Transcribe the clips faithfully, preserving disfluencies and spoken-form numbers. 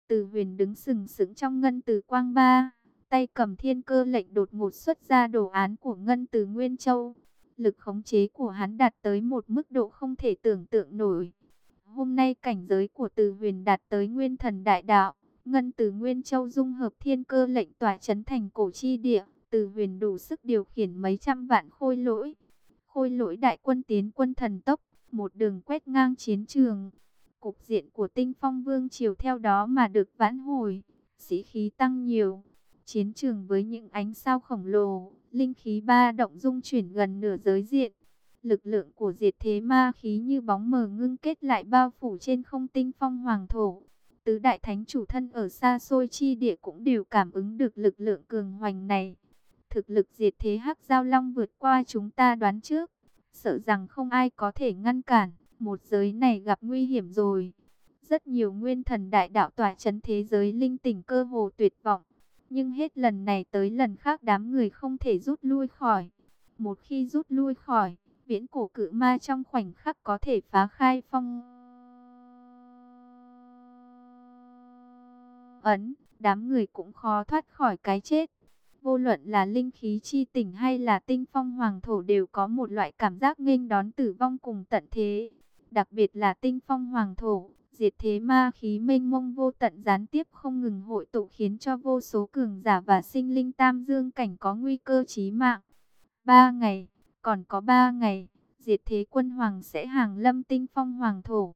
Từ Huyền đứng sừng sững trong ngân từ quang ba, tay cầm thiên cơ lệnh đột ngột xuất ra đồ án của ngân từ Nguyên Châu. Lực khống chế của hắn đạt tới một mức độ không thể tưởng tượng nổi. Hôm nay cảnh giới của Từ Huyền đạt tới Nguyên Thần Đại Đạo, ngân từ Nguyên Châu dung hợp thiên cơ lệnh tỏa chấn thành cổ chi địa, Từ Huyền đủ sức điều khiển mấy trăm vạn khôi lỗi. Khôi lỗi đại quân tiến quân thần tốc, một đường quét ngang chiến trường. Cục diện của Tinh Phong Vương triều theo đó mà được vãn hồi, sĩ khí tăng nhiều. Chiến trường với những ánh sao khổng lồ, linh khí ba động dung chuyển gần nửa giới diện. Lực lượng của diệt thế ma khí như bóng mờ ngưng kết lại bao phủ trên không Tinh Phong hoàng thổ. Tứ đại thánh chủ thân ở xa xôi chi địa cũng đều cảm ứng được lực lượng cường hoành này. Thực lực diệt thế hắc giao long vượt qua chúng ta đoán trước, sợ rằng không ai có thể ngăn cản. Một giới này gặp nguy hiểm rồi. Rất nhiều nguyên thần đại đạo tỏa chấn thế giới linh tỉnh cơ hồ tuyệt vọng. Nhưng hết lần này tới lần khác đám người không thể rút lui khỏi. Một khi rút lui khỏi, viễn cổ cự ma trong khoảnh khắc có thể phá khai phong ấn. Đám người cũng khó thoát khỏi cái chết. Vô luận là linh khí chi tỉnh hay là Tinh Phong hoàng thổ đều có một loại cảm giác nghênh đón tử vong cùng tận thế. Đặc biệt là Tinh Phong hoàng thổ, diệt thế ma khí mênh mông vô tận gián tiếp không ngừng hội tụ khiến cho vô số cường giả và sinh linh tam dương cảnh có nguy cơ chí mạng. Ba ngày, còn có ba ngày, diệt thế quân hoàng sẽ hàng lâm Tinh Phong hoàng thổ.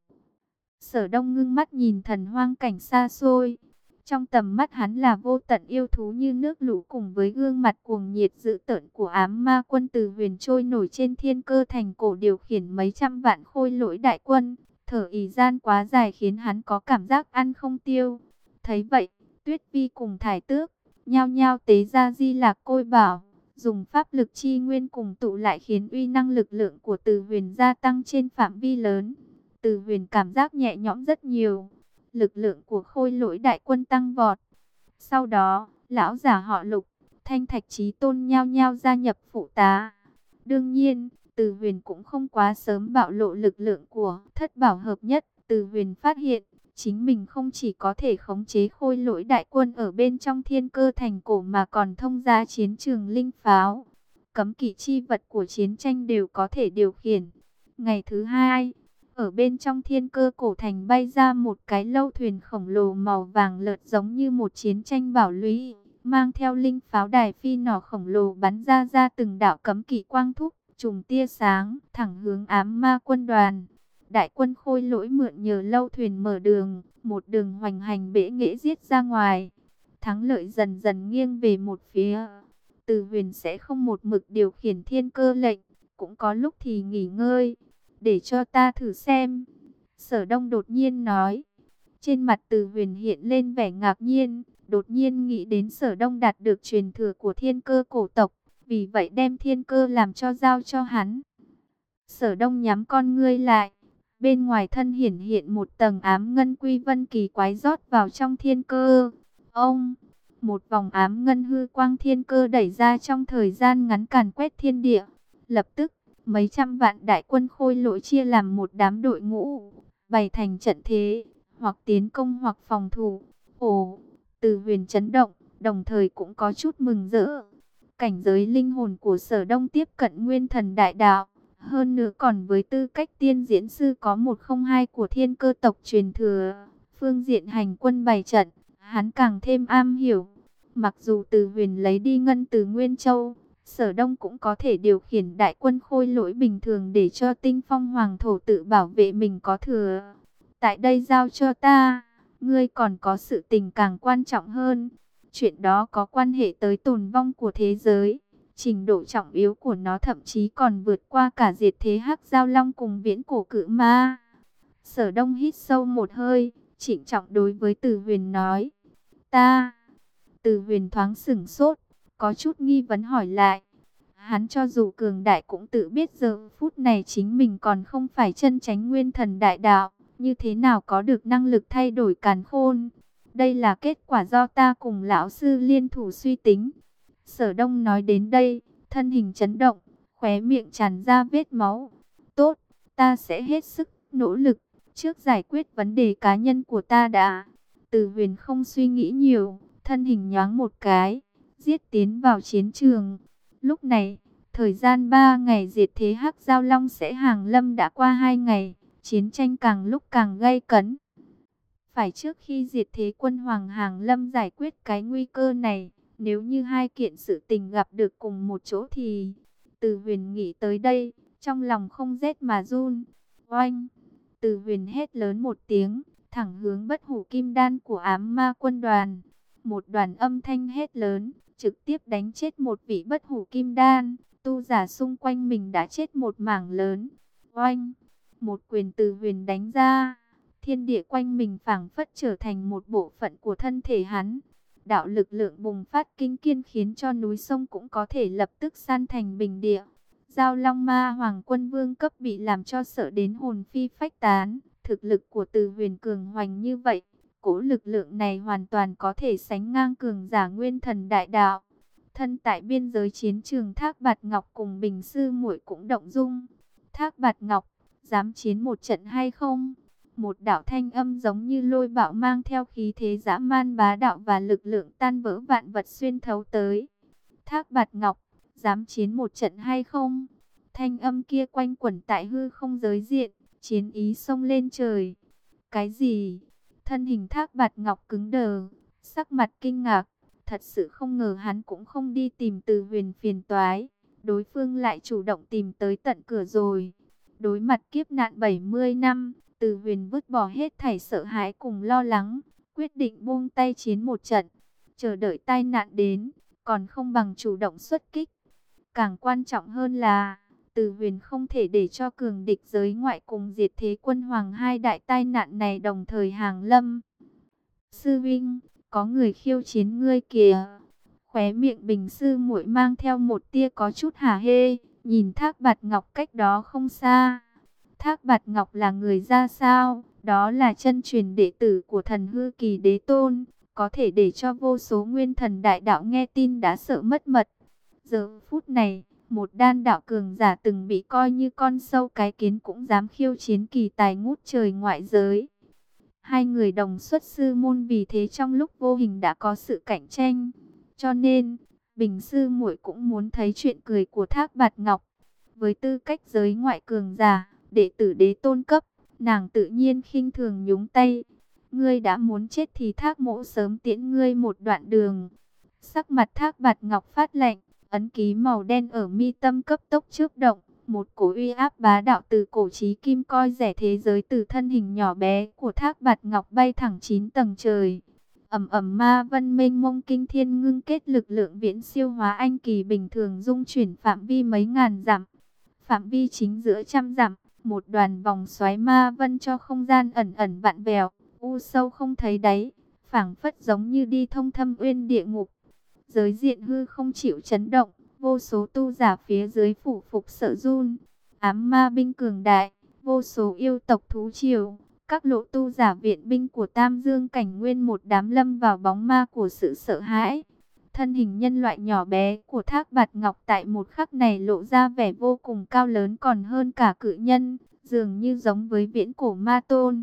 Sở Đông ngưng mắt nhìn thần hoang cảnh xa xôi. Trong tầm mắt hắn là vô tận yêu thú như nước lũ cùng với gương mặt cuồng nhiệt dữ tợn của ám ma quân Từ Huyền trôi nổi trên thiên cơ thành cổ điều khiển mấy trăm vạn khôi lỗi đại quân. Thở ì gian quá dài khiến hắn có cảm giác ăn không tiêu. Thấy vậy, Tuyết Vi cùng Thải Tước, nhao nhao tế ra Di Lạc Côi Bảo. Dùng pháp lực chi nguyên cùng tụ lại khiến uy năng lực lượng của Từ Huyền gia tăng trên phạm vi lớn. Từ Huyền cảm giác nhẹ nhõm rất nhiều. Lực lượng của khôi lỗi đại quân tăng vọt. Sau đó, lão giả họ Lục, Thanh Thạch Chí Tôn nhao nhao gia nhập phụ tá. Đương nhiên, Từ Huyền cũng không quá sớm bạo lộ lực lượng của thất bảo hợp nhất. Từ Huyền phát hiện, chính mình không chỉ có thể khống chế khôi lỗi đại quân ở bên trong thiên cơ thành cổ mà còn thông ra chiến trường linh pháo. Cấm kỵ chi vật của chiến tranh đều có thể điều khiển. Ngày thứ hai, ở bên trong thiên cơ cổ thành bay ra một cái lâu thuyền khổng lồ màu vàng lợt giống như một chiến tranh bảo lũy, mang theo linh pháo đài phi nỏ khổng lồ bắn ra ra từng đạo cấm kỵ quang thúc, trùng tia sáng, thẳng hướng ám ma quân đoàn. Đại quân khôi lỗi mượn nhờ lâu thuyền mở đường, một đường hoành hành bẽ nghễ giết ra ngoài. Thắng lợi dần dần nghiêng về một phía. Từ Huyền sẽ không một mực điều khiển thiên cơ lệnh, cũng có lúc thì nghỉ ngơi. Để cho ta thử xem. Sở Đông đột nhiên nói. Trên mặt Từ Huyền hiện lên vẻ ngạc nhiên. Đột nhiên nghĩ đến Sở Đông đạt được truyền thừa của thiên cơ cổ tộc. Vì vậy đem thiên cơ làm cho giao cho hắn. Sở Đông nhắm con ngươi lại. Bên ngoài thân hiển hiện một tầng ám ngân quy vân kỳ quái rót vào trong thiên cơ. Ông, một vòng ám ngân hư quang thiên cơ đẩy ra trong thời gian ngắn càn quét thiên địa. Lập tức, mấy trăm vạn đại quân khôi lỗi chia làm một đám đội ngũ, bày thành trận thế, hoặc tiến công hoặc phòng thủ. Ồ, Từ Huyền chấn động, đồng thời cũng có chút mừng rỡ. Cảnh giới linh hồn của Sở Đông tiếp cận nguyên thần đại đạo. Hơn nữa còn với tư cách tiên diễn sư có một không hai của thiên cơ tộc truyền thừa. Phương diện hành quân bày trận, hắn càng thêm am hiểu. Mặc dù Từ Huyền lấy đi ngân từ Nguyên Châu, Sở Đông cũng có thể điều khiển đại quân khôi lỗi bình thường để cho Tinh Phong hoàng thổ tự bảo vệ mình có thừa. Tại đây giao cho ta, ngươi còn có sự tình càng quan trọng hơn. Chuyện đó có quan hệ tới tồn vong của thế giới. Trình độ trọng yếu của nó thậm chí còn vượt qua cả diệt thế hắc giao long cùng viễn cổ cự ma. Sở Đông hít sâu một hơi, trịnh trọng đối với Từ Huyền nói. Ta, Từ Huyền thoáng sửng sốt, có chút nghi vấn hỏi lại. Hắn cho dù cường đại cũng tự biết giờ phút này chính mình còn không phải chân chánh nguyên thần đại đạo. Như thế nào có được năng lực thay đổi càn khôn. Đây là kết quả do ta cùng lão sư liên thủ suy tính. Sở Đông nói đến đây, thân hình chấn động, khóe miệng tràn ra vết máu. Tốt, ta sẽ hết sức nỗ lực, trước giải quyết vấn đề cá nhân của ta đã. Từ Huyền không suy nghĩ nhiều, thân hình nhoáng một cái, giết tiến vào chiến trường. Lúc này, thời gian ba ngày diệt thế Hắc Giao Long sẽ hàng lâm đã qua hai ngày, chiến tranh càng lúc càng gay cấn. Phải trước khi diệt thế quân Hoàng hàng lâm giải quyết cái nguy cơ này, nếu như hai kiện sự tình gặp được cùng một chỗ thì... Từ Huyền nghĩ tới đây, trong lòng không rét mà run. Oanh! Từ Huyền hét lớn một tiếng, thẳng hướng bất hủ kim đan của ám ma quân đoàn. Một đoàn âm thanh hét lớn, trực tiếp đánh chết một vị bất hủ kim đan. Tu giả xung quanh mình đã chết một mảng lớn. Oanh! Một quyền Từ Huyền đánh ra, thiên địa quanh mình phảng phất trở thành một bộ phận của thân thể hắn. Đạo lực lượng bùng phát kinh kiên khiến cho núi sông cũng có thể lập tức san thành bình địa. Giao Long Ma Hoàng quân vương cấp bị làm cho sợ đến hồn phi phách tán. Thực lực của Từ Huyền cường hoành như vậy, cỗ lực lượng này hoàn toàn có thể sánh ngang cường giả nguyên thần đại đạo. Thân tại biên giới chiến trường, Thác Bạt Ngọc cùng Bình Sư Muội cũng động dung. Thác Bạt Ngọc, dám chiến một trận hay không? Một đạo thanh âm giống như lôi bạo mang theo khí thế dã man bá đạo và lực lượng tan vỡ vạn vật xuyên thấu tới. Thác Bạt Ngọc, dám chiến một trận hay không? Thanh âm kia quanh quẩn tại hư không giới diện, chiến ý xông lên trời. Cái gì? Thân hình Thác Bạt Ngọc cứng đờ, sắc mặt kinh ngạc. Thật sự không ngờ hắn cũng không đi tìm Từ Huyền phiền toái, đối phương lại chủ động tìm tới tận cửa rồi. Đối mặt kiếp nạn bảy mươi năm, Từ Huyền vứt bỏ hết thảy sợ hãi cùng lo lắng, quyết định buông tay chiến một trận. Chờ đợi tai nạn đến, còn không bằng chủ động xuất kích. Càng quan trọng hơn là, Từ Huyền không thể để cho cường địch giới ngoại cùng diệt thế quân Hoàng hai đại tai nạn này đồng thời hàng lâm. Sư Vinh, có người khiêu chiến ngươi kìa. Khóe miệng Bình Sư Muội mang theo một tia có chút hả hê, nhìn Thác Bạt Ngọc cách đó không xa. Thác Bạt Ngọc là người ra sao? Đó là chân truyền đệ tử của Thần Hư Kỳ Đế Tôn, có thể để cho vô số nguyên thần đại đạo nghe tin đã sợ mất mật. Giờ phút này, một đan đạo cường giả từng bị coi như con sâu cái kiến cũng dám khiêu chiến kỳ tài ngút trời ngoại giới. Hai người đồng xuất sư môn, vì thế trong lúc vô hình đã có sự cạnh tranh. Cho nên, Bình Sư Muội cũng muốn thấy chuyện cười của Thác Bạt Ngọc. Với tư cách giới ngoại cường giả, đệ tử đế tôn cấp, nàng tự nhiên khinh thường nhúng tay. Ngươi đã muốn chết thì Thác mỗ sớm tiễn ngươi một đoạn đường. Sắc mặt Thác Bạt Ngọc phát lạnh, ấn ký màu đen ở mi tâm cấp tốc chớp động. Một cổ uy áp bá đạo từ cổ chí kim coi rẻ thế giới từ thân hình nhỏ bé của Thác Bạt Ngọc bay thẳng chín tầng trời. Ầm ầm ma vân mênh mông kinh thiên ngưng kết lực lượng viễn siêu hóa anh kỳ bình thường dung chuyển phạm vi mấy ngàn dặm. Phạm vi chính giữa trăm dặm, một đoàn vòng xoáy ma vân cho không gian ẩn ẩn vặn vẹo, u sâu không thấy đáy, phảng phất giống như đi thông thâm uyên địa ngục. Giới diện hư không chịu chấn động, vô số tu giả phía dưới phủ phục sợ run. Ám ma binh cường đại, vô số yêu tộc thú triều, các lộ tu giả viện binh của Tam Dương cảnh nguyên một đám lâm vào bóng ma của sự sợ hãi. Thân hình nhân loại nhỏ bé của Thác Bạt Ngọc tại một khắc này lộ ra vẻ vô cùng cao lớn còn hơn cả cự nhân, dường như giống với viễn cổ ma tôn.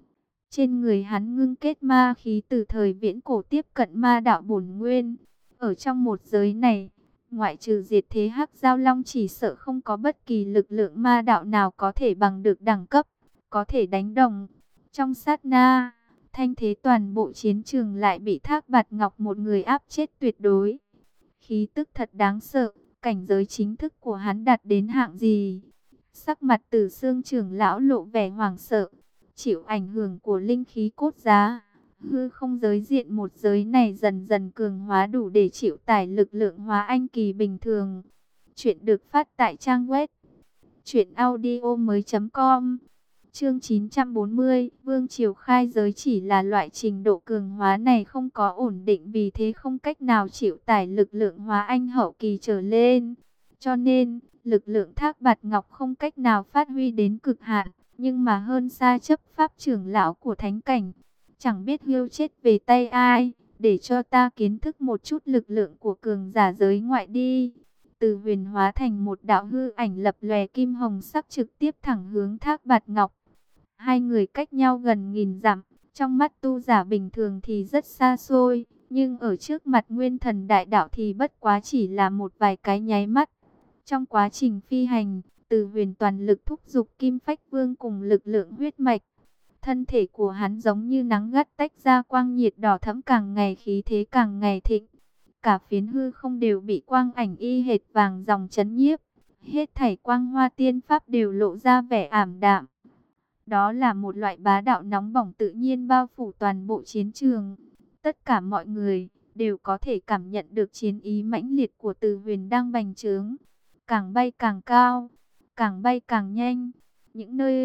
Trên người hắn ngưng kết ma khí từ thời viễn cổ tiếp cận ma đạo bổn nguyên. Ở trong một giới này, ngoại trừ diệt thế Hắc Giao Long, chỉ sợ không có bất kỳ lực lượng ma đạo nào có thể bằng được đẳng cấp, có thể đánh đồng. Trong sát na, thanh thế toàn bộ chiến trường lại bị Thác Bạt Ngọc một người áp chết tuyệt đối. Khí tức thật đáng sợ, cảnh giới chính thức của hắn đạt đến hạng gì? Sắc mặt Tử Xương trưởng lão lộ vẻ hoảng sợ, chịu ảnh hưởng của linh khí cốt giá. Hư không giới diện một giới này dần dần cường hóa đủ để chịu tải lực lượng hóa anh kỳ bình thường. Chuyện được phát tại trang web truyện audio mới chấm com. Chương chín trăm bốn mươi, Vương Triều khai giới chỉ là loại trình độ cường hóa này không có ổn định, vì thế không cách nào chịu tải lực lượng hóa anh hậu kỳ trở lên. Cho nên, lực lượng Thác Bạt Ngọc không cách nào phát huy đến cực hạn, nhưng mà hơn xa chấp pháp trưởng lão của thánh cảnh. Chẳng biết hưu chết về tay ai, để cho ta kiến thức một chút lực lượng của cường giả giới ngoại đi. Từ Huyền hóa thành một đạo hư ảnh lập lòe kim hồng sắc trực tiếp thẳng hướng Thác Bạt Ngọc. Hai người cách nhau gần nghìn dặm, Trong mắt tu giả bình thường thì rất xa xôi, nhưng ở trước mặt nguyên thần đại đạo thì bất quá chỉ là một vài cái nháy mắt. Trong quá trình phi hành, Từ Huyền toàn lực thúc giục Kim Phách Vương cùng lực lượng huyết mạch. Thân thể của hắn giống như nắng gắt tách ra quang nhiệt đỏ thẫm, càng ngày khí thế càng ngày thịnh. Cả phiến hư không đều bị quang ảnh y hệt vàng dòng chấn nhiếp. Hết thảy quang hoa tiên pháp đều lộ ra vẻ ảm đạm. Đó là một loại bá đạo nóng bỏng tự nhiên bao phủ toàn bộ chiến trường. Tất cả mọi người đều có thể cảm nhận được chiến ý mãnh liệt của Từ Huyền đang bành trướng. Càng bay càng cao, càng bay càng nhanh. Những nơi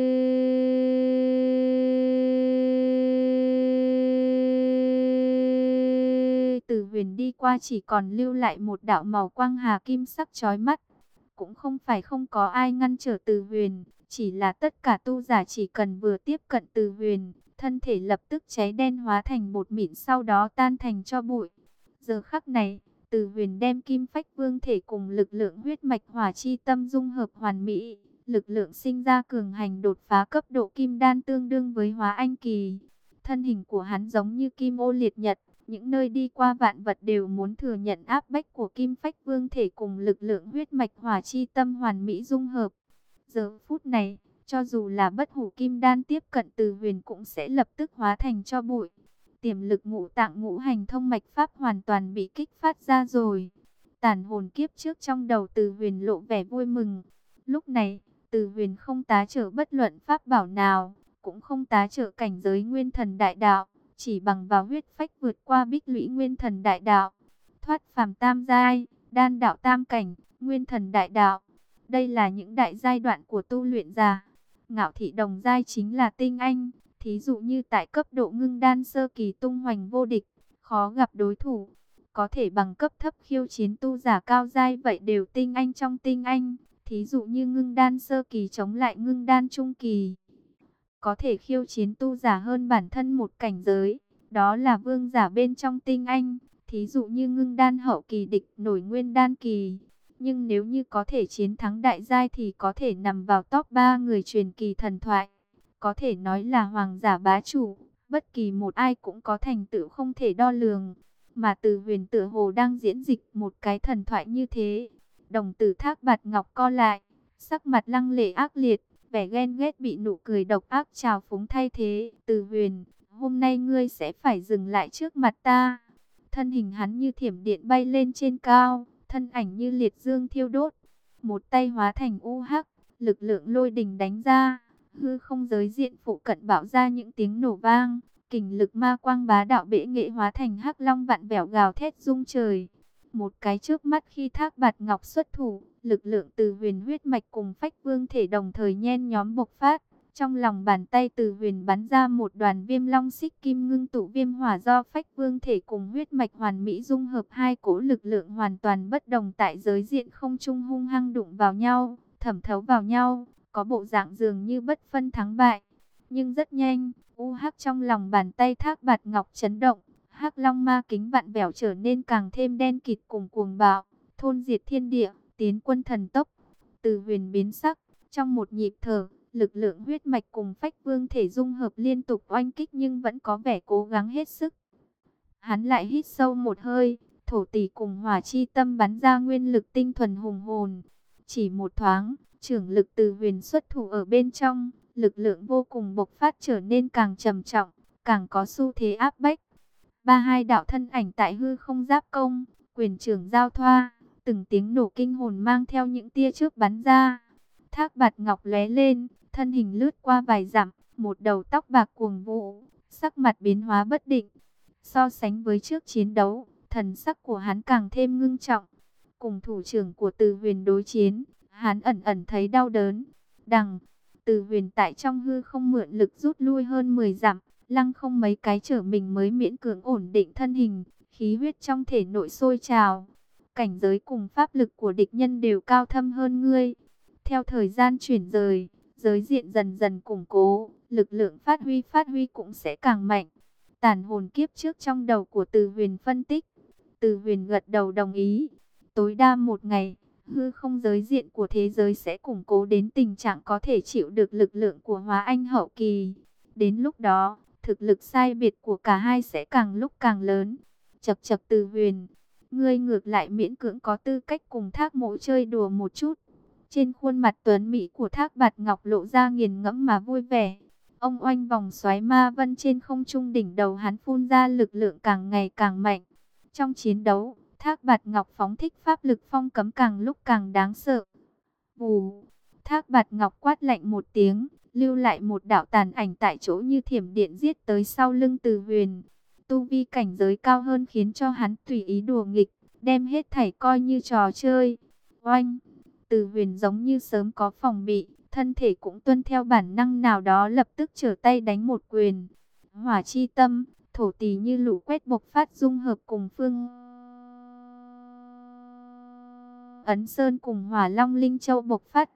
Từ Huyền đi qua chỉ còn lưu lại một đạo màu quang hà kim sắc chói mắt. Cũng không phải không có ai ngăn trở Từ Huyền, chỉ là tất cả tu giả chỉ cần vừa tiếp cận Từ Huyền, thân thể lập tức cháy đen hóa thành bột mịn, sau đó tan thành tro bụi. Giờ khắc này, Từ Huyền đem Kim Phách Vương thể cùng lực lượng huyết mạch hỏa chi tâm dung hợp hoàn mỹ, lực lượng sinh ra cường hành đột phá cấp độ kim đan tương đương với hóa anh kỳ. Thân hình của hắn giống như kim ô liệt nhật, những nơi đi qua vạn vật đều muốn thừa nhận áp bách của Kim Phách Vương thể cùng lực lượng huyết mạch hỏa chi tâm hoàn mỹ dung hợp. Giờ phút này, cho dù là bất hủ kim đan tiếp cận Từ Huyền cũng sẽ lập tức hóa thành tro bụi. Tiềm lực ngũ tạng ngũ hành thông mạch pháp hoàn toàn bị kích phát ra rồi. Tàn hồn kiếp trước trong đầu Từ Huyền lộ vẻ vui mừng. Lúc này, Từ Huyền không tá trợ bất luận pháp bảo nào, cũng không tá trợ cảnh giới nguyên thần đại đạo, chỉ bằng vào huyết phách vượt qua bích lũy nguyên thần đại đạo, thoát phàm tam giai, đan đạo tam cảnh, nguyên thần đại đạo. Đây là những đại giai đoạn của tu luyện giả. Ngạo thị đồng giai chính là tinh anh, thí dụ như tại cấp độ ngưng đan sơ kỳ tung hoành vô địch, khó gặp đối thủ. Có thể bằng cấp thấp khiêu chiến tu giả cao giai vậy đều tinh anh trong tinh anh, thí dụ như ngưng đan sơ kỳ chống lại ngưng đan trung kỳ. Có thể khiêu chiến tu giả hơn bản thân một cảnh giới, đó là vương giả bên trong tinh anh, thí dụ như ngưng đan hậu kỳ địch nổi nguyên đan kỳ. Nhưng nếu như có thể chiến thắng đại giai thì có thể nằm vào top ba người truyền kỳ thần thoại. Có thể nói là hoàng giả bá chủ, bất kỳ một ai cũng có thành tựu không thể đo lường. Mà Từ Huyền tựa hồ đang diễn dịch một cái thần thoại như thế. Đồng tử Thác Bạt Ngọc co lại, sắc mặt lăng lệ ác liệt, vẻ ghen ghét bị nụ cười độc ác trào phúng thay thế. Từ Huyền, hôm nay ngươi sẽ phải dừng lại trước mặt ta. Thân hình hắn như thiểm điện bay lên trên cao, thân ảnh như liệt dương thiêu đốt. Một tay hóa thành u hắc, lực lượng lôi đình đánh ra, hư không giới diện phụ cận bạo ra những tiếng nổ vang. Kình lực ma quang bá đạo bệ nghệ hóa thành hắc long vạn vẹo gào thét rung trời. Một cái trước mắt khi Thác Bạt Ngọc xuất thủ, lực lượng Từ Huyền huyết mạch cùng Phách Vương thể đồng thời nhen nhóm bộc phát. Trong lòng bàn tay Từ Huyền bắn ra một đoàn viêm long xích kim ngưng tụ viêm hỏa do Phách Vương thể cùng huyết mạch hoàn mỹ dung hợp, hai cỗ lực lượng hoàn toàn bất đồng tại giới diện không trung hung hăng đụng vào nhau, thẩm thấu vào nhau, có bộ dạng dường như bất phân thắng bại. Nhưng rất nhanh, u hắc trong lòng bàn tay Thác Bạt Ngọc chấn động, hắc long ma kính vặn vẹo trở nên càng thêm đen kịt cùng cuồng bạo, thôn diệt thiên địa, tiến quân thần tốc. Từ Huyền biến sắc, trong một nhịp thở, lực lượng huyết mạch cùng Phách Vương thể dung hợp liên tục oanh kích nhưng vẫn có vẻ cố gắng hết sức. Hắn lại hít sâu một hơi, thổ tỷ cùng hỏa chi tâm bắn ra nguyên lực tinh thuần hùng hồn. Chỉ một thoáng, trưởng lực Từ Huyền xuất thủ ở bên trong, lực lượng vô cùng bộc phát trở nên càng trầm trọng, càng có xu thế áp bách. Ba hai đạo thân ảnh tại hư không giáp công, quyền trưởng giao thoa, từng tiếng nổ kinh hồn mang theo những tia chớp bắn ra. Thác Bạt Ngọc lóe lên, thân hình lướt qua vài dặm, một đầu tóc bạc cuồng vũ, sắc mặt biến hóa bất định. So sánh với trước chiến đấu, thần sắc của hắn càng thêm ngưng trọng. Cùng thủ trưởng của Từ Huyền đối chiến, hắn ẩn ẩn thấy đau đớn. Đằng, Từ Huyền tại trong hư không mượn lực rút lui hơn mười dặm, lăng không mấy cái trở mình mới miễn cưỡng ổn định thân hình, khí huyết trong thể nội sôi trào. Cảnh giới cùng pháp lực của địch nhân đều cao thâm hơn ngươi. Theo thời gian chuyển rời, giới diện dần dần củng cố, lực lượng phát huy phát huy cũng sẽ càng mạnh. Tàn hồn kiếp trước trong đầu của Từ Huyền phân tích. Từ Huyền gật đầu đồng ý. Tối đa một ngày, hư không giới diện của thế giới sẽ củng cố đến tình trạng có thể chịu được lực lượng của hóa anh hậu kỳ. Đến lúc đó, thực lực sai biệt của cả hai sẽ càng lúc càng lớn. Chậc chậc Từ Huyền, ngươi ngược lại miễn cưỡng có tư cách cùng Thác Mỗ chơi đùa một chút. Trên khuôn mặt tuấn mỹ của Thác Bạt Ngọc lộ ra nghiền ngẫm mà vui vẻ. Ông oanh vòng xoáy ma vân trên không trung đỉnh đầu hắn phun ra lực lượng càng ngày càng mạnh. Trong chiến đấu, Thác Bạt Ngọc phóng thích pháp lực phong cấm càng lúc càng đáng sợ. Vù, Thác Bạt Ngọc quát lạnh một tiếng, lưu lại một đạo tàn ảnh tại chỗ như thiểm điện giết tới sau lưng Từ Huyền. Tu vi cảnh giới cao hơn khiến cho hắn tùy ý đùa nghịch, đem hết thảy coi như trò chơi. Oanh, Từ Huyền giống như sớm có phòng bị, thân thể cũng tuân theo bản năng nào đó lập tức trở tay đánh một quyền. Hỏa chi tâm, thổ tỳ như lũ quét bộc phát dung hợp cùng phương Ấn Sơn cùng Hỏa Long Linh Châu bộc phát.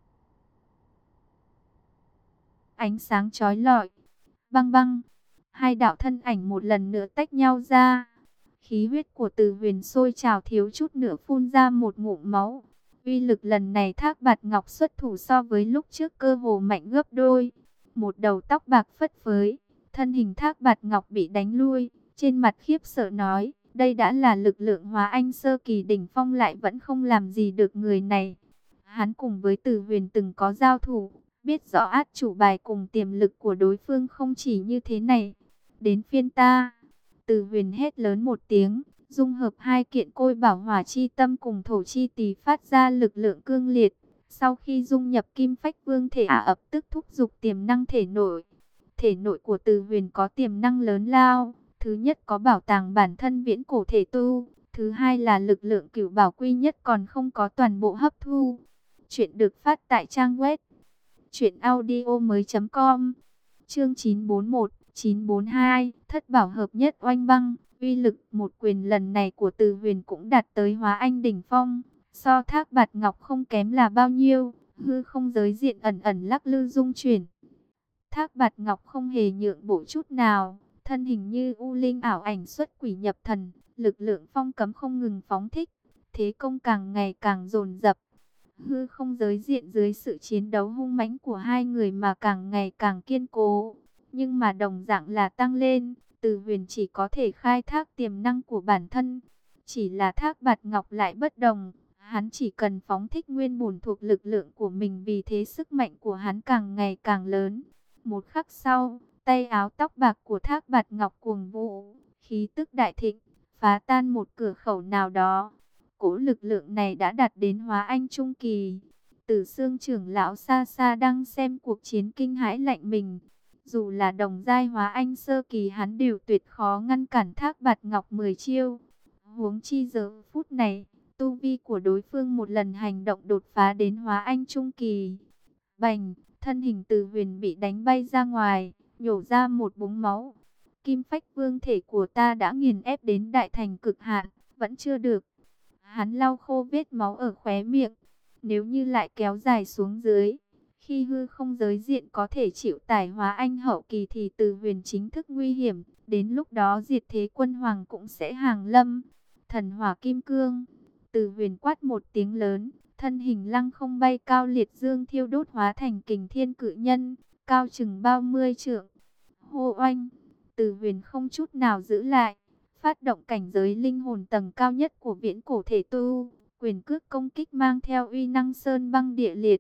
Ánh sáng chói lọi, băng băng, hai đạo thân ảnh một lần nữa tách nhau ra. Khí huyết của Từ Huyền sôi trào thiếu chút nữa phun ra một ngụm máu. Uy lực lần này Thác Bạt Ngọc xuất thủ so với lúc trước cơ hồ mạnh gấp đôi. Một đầu tóc bạc phất phới, thân hình Thác Bạt Ngọc bị đánh lui, trên mặt khiếp sợ nói, đây đã là lực lượng Hóa Anh sơ kỳ đỉnh phong lại vẫn không làm gì được người này. Hắn cùng với Từ Huyền từng có giao thủ, biết rõ át chủ bài cùng tiềm lực của đối phương không chỉ như thế này. Đến phiên ta, Từ Huyền hét lớn một tiếng, dung hợp hai kiện côi bảo hỏa chi tâm cùng thổ chi tỳ phát ra lực lượng cương liệt. Sau khi dung nhập kim phách vương thể ả ập tức thúc giục tiềm năng thể nội. Thể nội của Từ Huyền có tiềm năng lớn lao. Thứ nhất có bảo tàng bản thân viễn cổ thể tu. Thứ hai là lực lượng cửu bảo quy nhất còn không có toàn bộ hấp thu. Chuyện được phát tại trang web truyện audio mới chấm com. Chương chín bốn mốt, chín bốn hai, thất bảo hợp nhất oanh băng. Uy lực một quyền lần này của Từ Huyền cũng đạt tới Hóa Anh đỉnh phong. So Thác Bạt Ngọc không kém là bao nhiêu. Hư không giới diện ẩn ẩn lắc lư rung chuyển. Thác Bạt Ngọc không hề nhượng bộ chút nào. Thân hình như u linh ảo ảnh xuất quỷ nhập thần. Lực lượng phong cấm không ngừng phóng thích. Thế công càng ngày càng dồn dập. Hư không giới diện dưới sự chiến đấu hung mãnh của hai người mà càng ngày càng kiên cố. Nhưng mà đồng dạng là tăng lên. Từ Huyền chỉ có thể khai thác tiềm năng của bản thân. Chỉ là Thác Bạt Ngọc lại bất đồng. Hắn chỉ cần phóng thích nguyên bổn thuộc lực lượng của mình, vì thế sức mạnh của hắn càng ngày càng lớn. Một khắc sau, tay áo tóc bạc của Thác Bạt Ngọc cuồng vũ, khí tức đại thịnh, phá tan một cửa khẩu nào đó. Cỗ lực lượng này đã đạt đến Hóa Anh trung kỳ. Tử Xương trưởng lão xa xa đang xem cuộc chiến kinh hãi lạnh mình. Dù là đồng giai Hóa Anh sơ kỳ hắn đều tuyệt khó ngăn cản Thác Bạt Ngọc mười chiêu. Huống chi giờ phút này, tu vi của đối phương một lần hành động đột phá đến Hóa Anh trung kỳ. Bành, thân hình Từ Huyền bị đánh bay ra ngoài, nhổ ra một búng máu. Kim phách vương thể của ta đã nghiền ép đến đại thành cực hạn, vẫn chưa được. Hắn lau khô vết máu ở khóe miệng. Nếu như lại kéo dài xuống dưới, khi hư không giới diện có thể chịu tải Hóa Anh hậu kỳ thì Từ Huyền chính thức nguy hiểm. Đến lúc đó diệt thế quân hoàng cũng sẽ hàng lâm. Thần hỏa kim cương. Từ Huyền quát một tiếng lớn, thân hình lăng không bay cao liệt dương thiêu đốt hóa thành kình thiên cự nhân, cao chừng bao mươi trượng. Hô oanh, Từ Huyền không chút nào giữ lại, phát động cảnh giới linh hồn tầng cao nhất của viễn cổ thể tu, quyền cước công kích mang theo uy năng sơn băng địa liệt.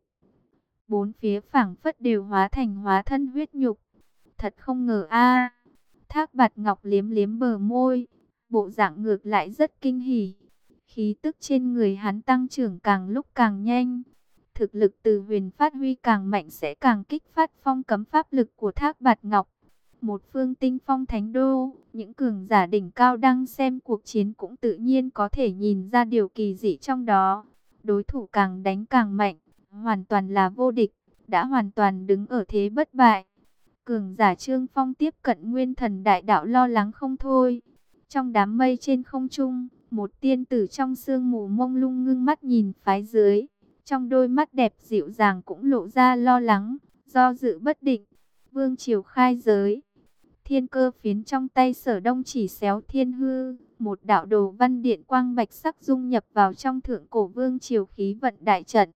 Bốn phía phảng phất đều hóa thành hóa thân huyết nhục. Thật không ngờ a. Thác Bạt Ngọc liếm liếm bờ môi, bộ dạng ngược lại rất kinh hỉ. Khí tức trên người hắn tăng trưởng càng lúc càng nhanh. Thực lực Từ Huyền phát huy càng mạnh sẽ càng kích phát phong cấm pháp lực của Thác Bạt Ngọc. Một phương tinh phong thánh đô, những cường giả đỉnh cao đang xem cuộc chiến cũng tự nhiên có thể nhìn ra điều kỳ dị trong đó. Đối thủ càng đánh càng mạnh, hoàn toàn là vô địch, đã hoàn toàn đứng ở thế bất bại. Cường giả Trương Phong tiếp cận Nguyên Thần Đại Đạo lo lắng không thôi. Trong đám mây trên không trung, một tiên tử trong sương mù mông lung ngưng mắt nhìn phái dưới. Trong đôi mắt đẹp dịu dàng cũng lộ ra lo lắng, do dự bất định. Vương triều khai giới. Thiên cơ phiến trong tay Sở Đông chỉ xéo thiên hư. Một đạo đồ văn điện quang bạch sắc dung nhập vào trong thượng cổ vương triều khí vận đại trận.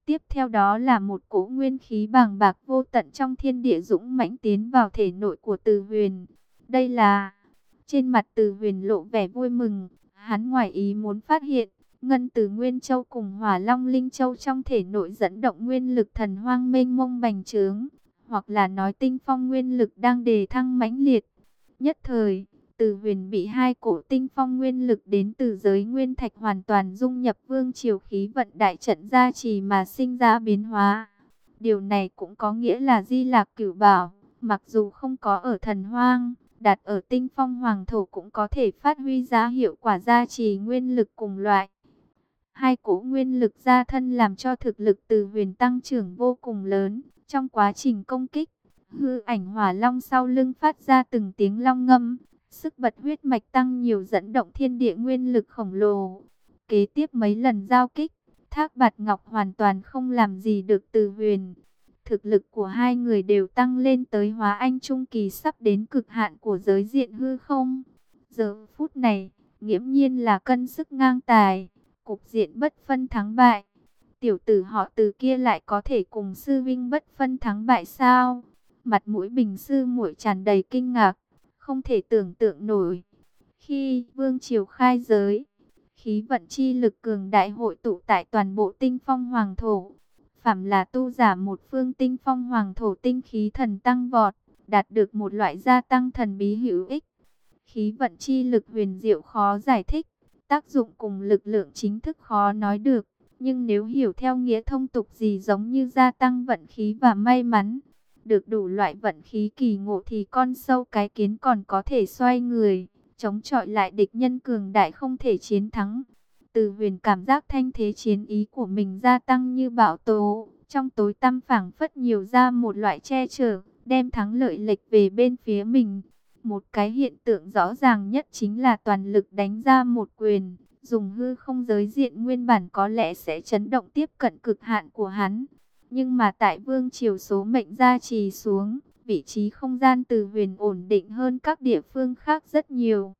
Tiếp theo đó là một cỗ nguyên khí bàng bạc vô tận trong thiên địa dũng mãnh tiến vào thể nội của Từ Huyền. Đây là... Trên mặt Từ Huyền lộ vẻ vui mừng, hắn ngoài ý muốn phát hiện, Ngân Từ Nguyên Châu cùng Hỏa Long Linh Châu trong thể nội dẫn động nguyên lực thần hoang mênh mông bành trướng, hoặc là nói tinh phong nguyên lực đang đề thăng mãnh liệt. Nhất thời, Từ Huyền bị hai cổ tinh phong nguyên lực đến từ giới nguyên thạch hoàn toàn dung nhập vương triều khí vận đại trận gia trì mà sinh ra biến hóa. Điều này cũng có nghĩa là Di Lạc Cửu Bảo, mặc dù không có ở thần hoang, đặt ở tinh phong hoàng thổ cũng có thể phát huy ra hiệu quả gia trì nguyên lực cùng loại. Hai cỗ nguyên lực gia thân làm cho thực lực Từ Huyền tăng trưởng vô cùng lớn. Trong quá trình công kích, hư ảnh hỏa long sau lưng phát ra từng tiếng long ngâm, sức bật huyết mạch tăng nhiều dẫn động thiên địa nguyên lực khổng lồ. Kế tiếp mấy lần giao kích, Thác Bạt Ngọc hoàn toàn không làm gì được Từ Huyền. Thực lực của hai người đều tăng lên tới hóa anh trung kỳ sắp đến cực hạn của giới diện hư không. Giờ phút này, nghiễm nhiên là cân sức ngang tài, cục diện bất phân thắng bại. Tiểu tử họ Từ kia lại có thể cùng sư vinh bất phân thắng bại sao? Mặt mũi Bình sư muội tràn đầy kinh ngạc, không thể tưởng tượng nổi. Khi vương triều khai giới, khí vận chi lực cường đại hội tụ tại toàn bộ tinh phong hoàng thổ. Phàm là tu giả một phương tinh phong hoàng thổ tinh khí thần tăng vọt, đạt được một loại gia tăng thần bí hữu ích. Khí vận chi lực huyền diệu khó giải thích, tác dụng cùng lực lượng chính thức khó nói được. Nhưng nếu hiểu theo nghĩa thông tục gì giống như gia tăng vận khí và may mắn, được đủ loại vận khí kỳ ngộ thì con sâu cái kiến còn có thể xoay người, chống chọi lại địch nhân cường đại không thể chiến thắng. Từ Huyền cảm giác thanh thế chiến ý của mình gia tăng như bão tố, trong tối tăm phảng phất nhiều ra một loại che chở, đem thắng lợi lệch về bên phía mình. Một cái hiện tượng rõ ràng nhất chính là toàn lực đánh ra một quyền, dùng hư không giới diện nguyên bản có lẽ sẽ chấn động tiếp cận cực hạn của hắn. Nhưng mà tại vương triều số mệnh gia trì xuống, vị trí không gian Từ Huyền ổn định hơn các địa phương khác rất nhiều.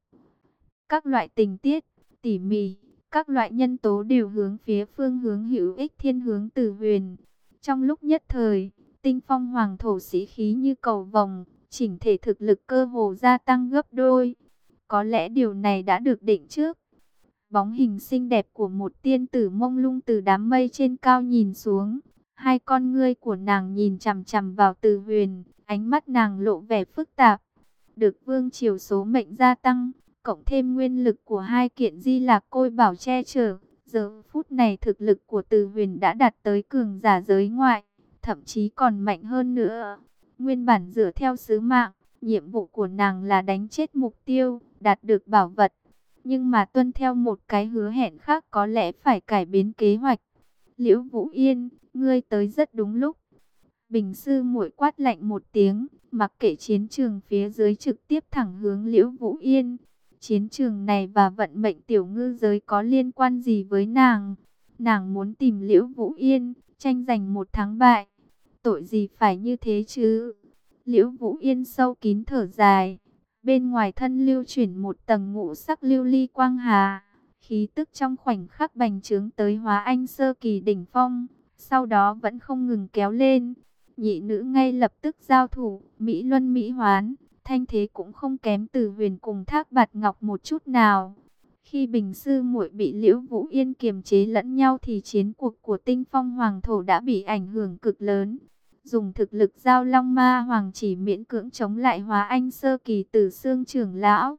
Các loại tình tiết, tỉ mỉ, các loại nhân tố đều hướng phía phương hướng hữu ích thiên hướng Từ Huyền. Trong lúc nhất thời, tinh phong hoàng thổ sĩ khí như cầu vồng, chỉnh thể thực lực cơ hồ gia tăng gấp đôi. Có lẽ điều này đã được định trước. Bóng hình xinh đẹp của một tiên tử mông lung từ đám mây trên cao nhìn xuống. Hai con ngươi của nàng nhìn chằm chằm vào Từ Huyền, ánh mắt nàng lộ vẻ phức tạp. Được vương triều số mệnh gia tăng, cộng thêm nguyên lực của hai kiện Di Lạc Côi Bảo che chở, giờ phút này thực lực của Từ Huyền đã đạt tới cường giả giới ngoại, thậm chí còn mạnh hơn nữa. Nguyên bản dựa theo sứ mạng, nhiệm vụ của nàng là đánh chết mục tiêu, đạt được bảo vật. Nhưng mà tuân theo một cái hứa hẹn khác có lẽ phải cải biến kế hoạch. Liễu Vũ Yên, ngươi tới rất đúng lúc. Bình sư muội quát lạnh một tiếng, mặc kệ chiến trường phía dưới trực tiếp thẳng hướng Liễu Vũ Yên. Chiến trường này và vận mệnh tiểu ngư giới có liên quan gì với nàng? Nàng muốn tìm Liễu Vũ Yên, tranh giành một thắng bại. Tội gì phải như thế chứ? Liễu Vũ Yên sâu kín thở dài. Bên ngoài thân lưu chuyển một tầng ngũ sắc lưu ly quang hà. Khí tức trong khoảnh khắc bành trướng tới hóa anh sơ kỳ đỉnh phong. Sau đó vẫn không ngừng kéo lên. Nhị nữ ngay lập tức giao thủ, Mỹ Luân Mỹ Hoán. Thanh thế cũng không kém Từ Huyền cùng Thác Bạt Ngọc một chút nào. Khi Bình sư muội bị Liễu Vũ Yên kiềm chế lẫn nhau thì chiến cuộc của tinh phong hoàng thổ đã bị ảnh hưởng cực lớn. Dùng thực lực giao long ma hoàng chỉ miễn cưỡng chống lại hóa anh sơ kỳ Tử Xương trưởng lão.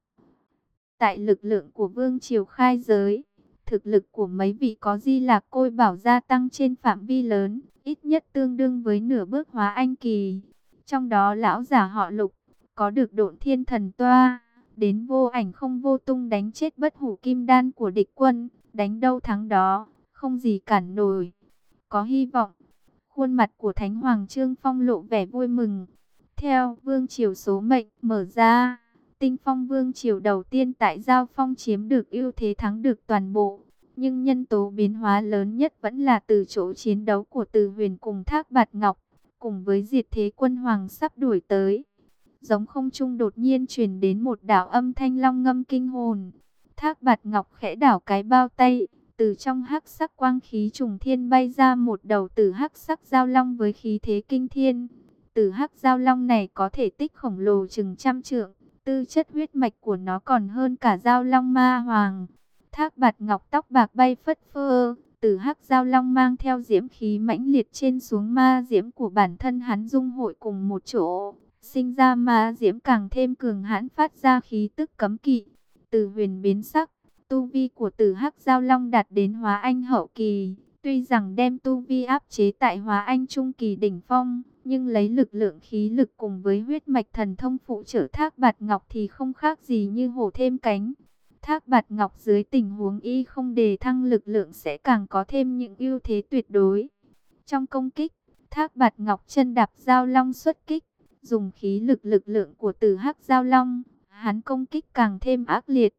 Tại lực lượng của vương triều khai giới, thực lực của mấy vị có Di Lạc Côi Bảo gia tăng trên phạm vi lớn, ít nhất tương đương với nửa bước hóa anh kỳ. Trong đó lão giả họ Lục có được Độn Thiên Thần Toa, đến vô ảnh không vô tung đánh chết bất hủ kim đan của địch quân, đánh đâu thắng đó, không gì cản nổi. Có hy vọng. Khuôn mặt của Thánh Hoàng Trương Phong lộ vẻ vui mừng. Theo vương triều số mệnh mở ra, tinh phong vương triều đầu tiên tại Giao Phong chiếm được ưu thế thắng được toàn bộ. Nhưng nhân tố biến hóa lớn nhất vẫn là từ chỗ chiến đấu của Từ Huyền cùng Thác Bạt Ngọc, cùng với diệt thế quân hoàng sắp đuổi tới. Giống không trung đột nhiên truyền đến một đạo âm thanh long ngâm kinh hồn. Thác Bạt Ngọc khẽ đảo cái bao tay, Từ trong hắc sắc quang khí trùng thiên bay ra một đầu tử hắc sắc giao long với khí thế kinh thiên. Tử hắc giao long này có thể tích khổng lồ chừng trăm trượng, tư chất huyết mạch của nó còn hơn cả giao long ma hoàng. Thác Bạt Ngọc tóc bạc bay phất phơ, tử hắc giao long mang theo diễm khí mãnh liệt trên xuống ma diễm của bản thân hắn dung hội cùng một chỗ, sinh ra ma diễm càng thêm cường hãn, phát ra khí tức cấm kỵ. Từ Huyền biến sắc, tu vi của tử hắc giao long đạt đến hóa anh hậu kỳ, tuy rằng đem tu vi áp chế tại hóa anh trung kỳ đỉnh phong, nhưng lấy lực lượng khí lực cùng với huyết mạch thần thông phụ trợ Thác Bạt Ngọc thì không khác gì như hổ thêm cánh. Thác Bạt Ngọc dưới tình huống y không đề thăng lực lượng sẽ càng có thêm những ưu thế tuyệt đối. Trong công kích, Thác Bạt Ngọc chân đạp giao long xuất kích, dùng khí lực lực lượng của tử hắc giao long, hắn công kích càng thêm ác liệt.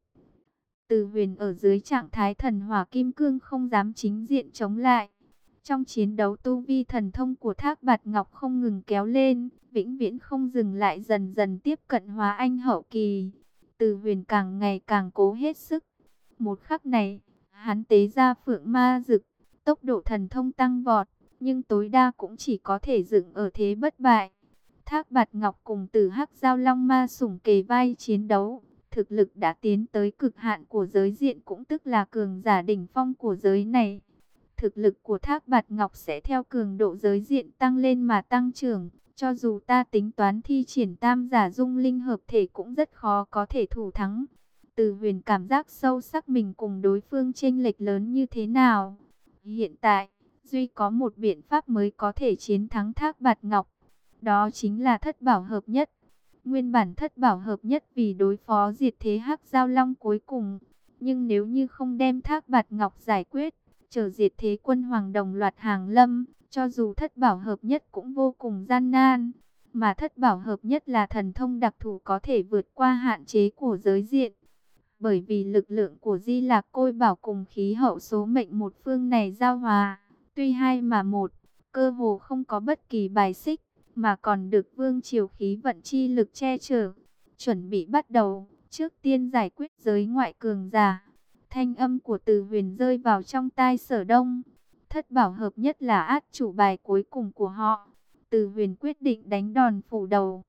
Từ Huyền ở dưới trạng thái thần hỏa kim cương không dám chính diện chống lại. Trong chiến đấu tu vi thần thông của Thác Bạt Ngọc không ngừng kéo lên, vĩnh viễn không dừng lại, dần dần tiếp cận hóa anh hậu kỳ. Từ Huyền càng ngày càng cố hết sức. Một khắc này, hắn tế ra phượng ma dực, tốc độ thần thông tăng vọt, nhưng tối đa cũng chỉ có thể dựng ở thế bất bại. Thác Bạt Ngọc cùng Tử Hắc Giao Long ma sủng kề vai chiến đấu, thực lực đã tiến tới cực hạn của giới diện, cũng tức là cường giả đỉnh phong của giới này. Thực lực của Thác Bạt Ngọc sẽ theo cường độ giới diện tăng lên mà tăng trưởng. Cho dù ta tính toán thi triển tam giả dung linh hợp thể cũng rất khó có thể thủ thắng. Từ Huyền cảm giác sâu sắc mình cùng đối phương chênh lệch lớn như thế nào. Hiện tại, duy có một biện pháp mới có thể chiến thắng Thác Bạt Ngọc. Đó chính là thất bảo hợp nhất. Nguyên bản thất bảo hợp nhất vì đối phó diệt thế hắc giao long cuối cùng. Nhưng nếu như không đem Thác Bạt Ngọc giải quyết, chờ diệt thế quân hoàng đồng loạt hàng lâm, cho dù thất bảo hợp nhất cũng vô cùng gian nan. Mà thất bảo hợp nhất là thần thông đặc thù có thể vượt qua hạn chế của giới diện. Bởi vì lực lượng của Di Lạc Côi Bảo cùng khí hậu số mệnh một phương này giao hòa, tuy hai mà một, cơ hồ không có bất kỳ bài xích, mà còn được vương triều khí vận chi lực che chở. Chuẩn bị bắt đầu, trước tiên giải quyết giới ngoại cường giả. Thanh âm của Từ Huyền rơi vào trong tai Sở Đông. Thất bảo hợp nhất là át chủ bài cuối cùng của họ. Từ Huyền quyết định đánh đòn phủ đầu.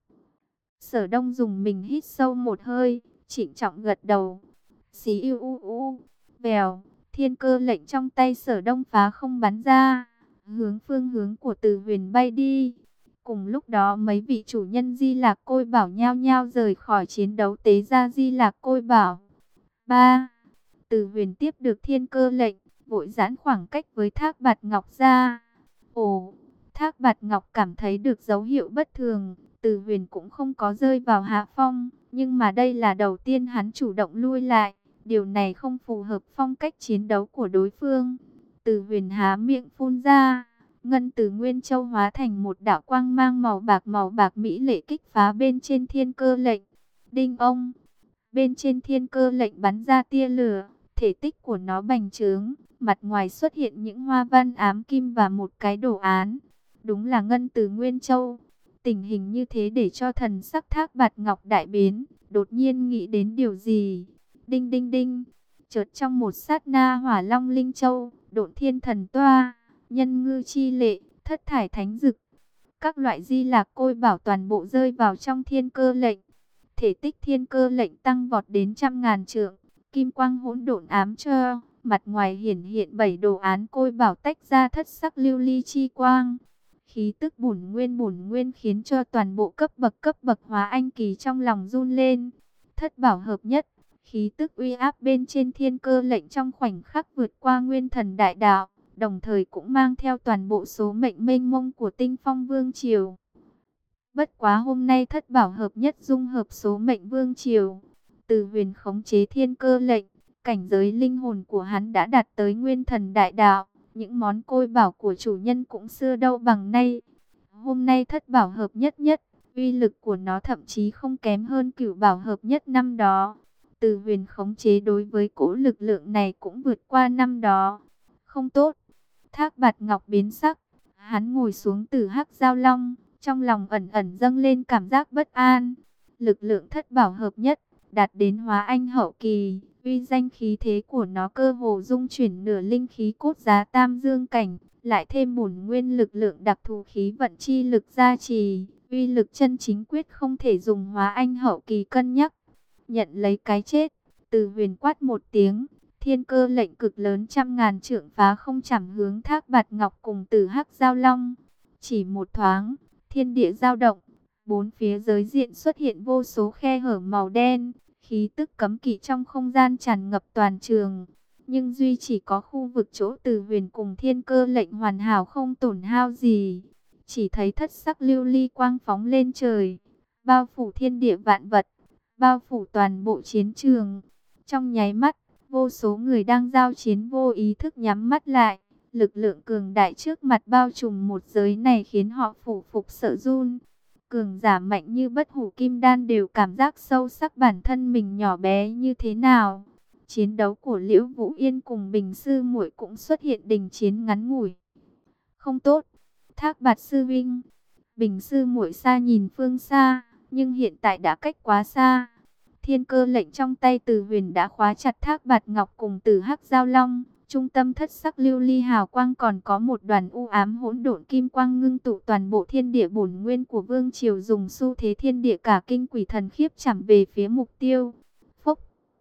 Sở Đông dùng mình hít sâu một hơi, trịnh trọng gật đầu. Xí u u u, vèo, thiên cơ lệnh trong tay Sở Đông phá không bắn ra, hướng phương hướng của Từ Huyền bay đi. Cùng lúc đó mấy vị chủ nhân Di Lạc Côi Bảo nhao nhao rời khỏi chiến đấu, tế ra Di Lạc Côi Bảo. ba. Từ Huyền tiếp được thiên cơ lệnh, vội giãn khoảng cách với Thác Bạt Ngọc ra. Ồ, Thác Bạt Ngọc cảm thấy được dấu hiệu bất thường. Từ Huyền cũng không có rơi vào hạ phong, nhưng mà đây là đầu tiên hắn chủ động lui lại. Điều này không phù hợp phong cách chiến đấu của đối phương. Từ Huyền há miệng phun ra, ngân từ Nguyên Châu hóa thành một đạo quang mang màu bạc màu bạc mỹ lệ kích phá bên trên thiên cơ lệnh. Đinh ông, bên trên thiên cơ lệnh bắn ra tia lửa, thể tích của nó bành trướng, mặt ngoài xuất hiện những hoa văn ám kim và một cái đồ án. Đúng là ngân từ Nguyên Châu. Tình hình như thế để cho thần sắc Thác Bạt Ngọc đại biến, đột nhiên nghĩ đến điều gì. Đinh đinh đinh, chợt trong một sát na Hỏa Long Linh Châu, Độn Thiên Thần Toa, Nhân Ngư Chi Lệ, Thất Thải Thánh Dực, các loại Di Lạc Côi Bảo toàn bộ rơi vào trong thiên cơ lệnh. Thể tích thiên cơ lệnh tăng vọt đến trăm ngàn trượng, kim quang hỗn độn ám cho, mặt ngoài hiển hiện bảy đồ án côi bảo tách ra thất sắc lưu ly chi quang. Khí tức bổn nguyên bổn nguyên khiến cho toàn bộ cấp bậc cấp bậc hóa anh kỳ trong lòng run lên. Thất bảo hợp nhất, khí tức uy áp bên trên thiên cơ lệnh trong khoảnh khắc vượt qua nguyên thần đại đạo, đồng thời cũng mang theo toàn bộ số mệnh mênh mông của Tinh Phong Vương Triều. Bất quá hôm nay thất bảo hợp nhất dung hợp số mệnh Vương Triều. Từ Huyền khống chế thiên cơ lệnh, cảnh giới linh hồn của hắn đã đạt tới nguyên thần đại đạo. Những món côi bảo của chủ nhân cũng xưa đâu bằng nay. Hôm nay thất bảo hợp nhất nhất, uy lực của nó thậm chí không kém hơn cửu bảo hợp nhất năm đó. Từ Huyền khống chế đối với cỗ lực lượng này cũng vượt qua năm đó. Không tốt. Thác Bạt Ngọc biến sắc, hắn ngồi xuống từ hắc giao long, trong lòng ẩn ẩn dâng lên cảm giác bất an. Lực lượng thất bảo hợp nhất đạt đến hóa anh hậu kỳ, Uy danh khí thế của nó cơ hồ dung chuyển nửa linh khí cốt giá tam dương cảnh, lại thêm bổn nguyên lực lượng đặc thù khí vận chi lực gia trì, uy lực chân chính quyết không thể dùng hóa anh hậu kỳ cân nhắc. Nhận lấy cái chết, Từ Huyền quát một tiếng, thiên cơ lệnh cực lớn trăm ngàn trượng phá không chảm hướng Thác Bạt Ngọc cùng Tử Hắc Giao Long. Chỉ một thoáng, thiên địa dao động, bốn phía giới diện xuất hiện vô số khe hở màu đen, khí tức cấm kỵ trong không gian tràn ngập toàn trường. Nhưng duy chỉ có khu vực chỗ Từ Huyền cùng thiên cơ lệnh hoàn hảo không tổn hao gì. Chỉ thấy thất sắc lưu ly quang phóng lên trời, bao phủ thiên địa vạn vật, bao phủ toàn bộ chiến trường. Trong nháy mắt, vô số người đang giao chiến vô ý thức nhắm mắt lại. Lực lượng cường đại trước mặt bao trùm một giới này khiến họ phủ phục sợ run. Cường giả mạnh như bất hủ kim đan đều cảm giác sâu sắc bản thân mình nhỏ bé như thế nào. Chiến đấu của Liễu Vũ Yên cùng Bình Sư Muội cũng xuất hiện đình chiến ngắn ngủi. Không tốt, Thác Bạt sư vinh. Bình Sư Muội xa nhìn phương xa, nhưng hiện tại đã cách quá xa. Thiên cơ lệnh trong tay Từ Huyền đã khóa chặt Thác Bạt Ngọc cùng Tử Hắc Giao Long. Trung tâm thất sắc lưu ly hào quang còn có một đoàn u ám hỗn độn kim quang ngưng tụ toàn bộ thiên địa bổn nguyên của vương triều, dùng xu thế thiên địa cả kinh quỷ thần khiếp chằm về phía mục tiêu. Phốc,